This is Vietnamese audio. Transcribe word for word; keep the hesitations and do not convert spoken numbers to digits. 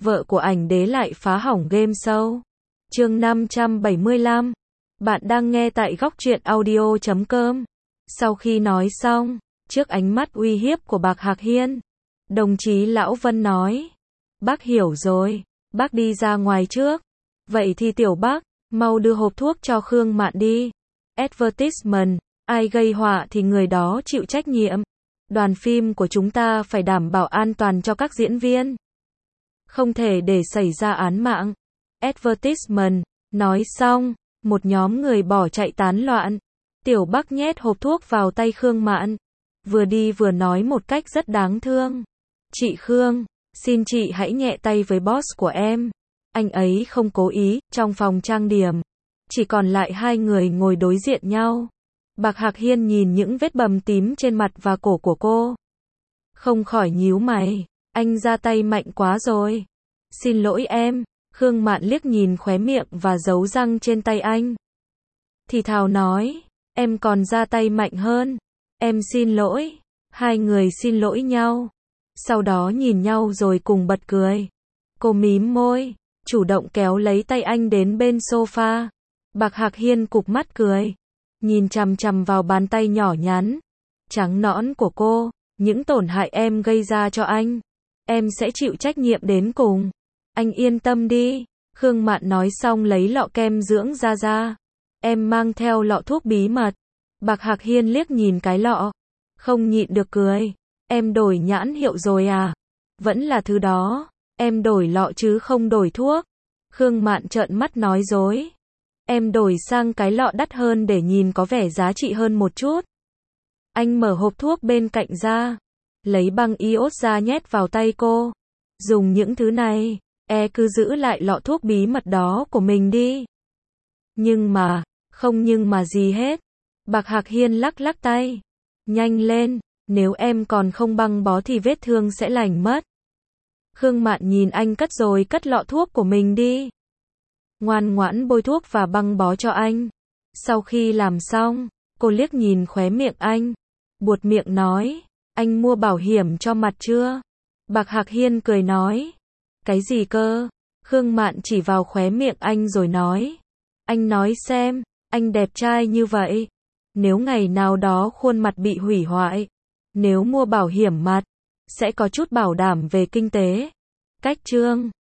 vợ của ảnh đế lại phá hỏng game show. Chương năm trăm bảy mươi lăm. Bạn đang nghe tại góc truyện audio chấm com. Sau khi nói xong, trước ánh mắt uy hiếp của Bạc Hạc Hiên, đồng chí Lão Vân nói: "Bác hiểu rồi, bác đi ra ngoài trước. Vậy thì Tiểu Bác, mau đưa hộp thuốc cho Khương Mạn đi. Advertisement, ai gây họa thì người đó chịu trách nhiệm. Đoàn phim của chúng ta phải đảm bảo an toàn cho các diễn viên. Không thể để xảy ra án mạng." Advertisement. Nói xong, một nhóm người bỏ chạy tán loạn. Tiểu Bác nhét hộp thuốc vào tay Khương Mạn, vừa đi vừa nói một cách rất đáng thương: "Chị Khương, xin chị hãy nhẹ tay với boss của em. Anh ấy không cố ý." Trong phòng trang điểm, chỉ còn lại hai người ngồi đối diện nhau. Bạc Hạc Hiên nhìn những vết bầm tím trên mặt và cổ của cô, không khỏi nhíu mày. Anh ra tay mạnh quá rồi. "Xin lỗi em." Khương Mạn liếc nhìn khóe miệng và dấu răng trên tay anh, thì thào nói: "Em còn ra tay mạnh hơn. Em xin lỗi." Hai người xin lỗi nhau, sau đó nhìn nhau rồi cùng bật cười. Cô mím môi, chủ động kéo lấy tay anh đến bên sofa. Bạc Hạc Hiên cụp mắt cười, nhìn chằm chằm vào bàn tay nhỏ nhắn, trắng nõn của cô. "Những tổn hại em gây ra cho anh, em sẽ chịu trách nhiệm đến cùng. Anh yên tâm đi." Khương Mạn nói xong lấy lọ kem dưỡng da ra. "Em mang theo lọ thuốc bí mật." Bạc Hạc Hiên liếc nhìn cái lọ, không nhịn được cười. "Em đổi nhãn hiệu rồi à? Vẫn là thứ đó. Em đổi lọ chứ không đổi thuốc." Khương Mạn trợn mắt nói dối. "Em đổi sang cái lọ đắt hơn để nhìn có vẻ giá trị hơn một chút." Anh mở hộp thuốc bên cạnh ra, lấy băng iốt ra nhét vào tay cô. "Dùng những thứ này, e cứ giữ lại lọ thuốc bí mật đó của mình đi." "Nhưng mà..." "Không nhưng mà gì hết." Bạc Hạc Hiên lắc lắc tay. "Nhanh lên, nếu em còn không băng bó thì vết thương sẽ lành mất." Khương Mạn nhìn anh cất rồi cất lọ thuốc của mình đi, ngoan ngoãn bôi thuốc và băng bó cho anh. Sau khi làm xong, cô liếc nhìn khóe miệng anh, buột miệng nói: "Anh mua bảo hiểm cho mặt chưa?" Bạc Hạc Hiên cười nói: "Cái gì cơ?" Khương Mạn chỉ vào khóe miệng anh rồi nói: "Anh nói xem, anh đẹp trai như vậy, nếu ngày nào đó khuôn mặt bị hủy hoại, nếu mua bảo hiểm mặt, sẽ có chút bảo đảm về kinh tế." Cách chương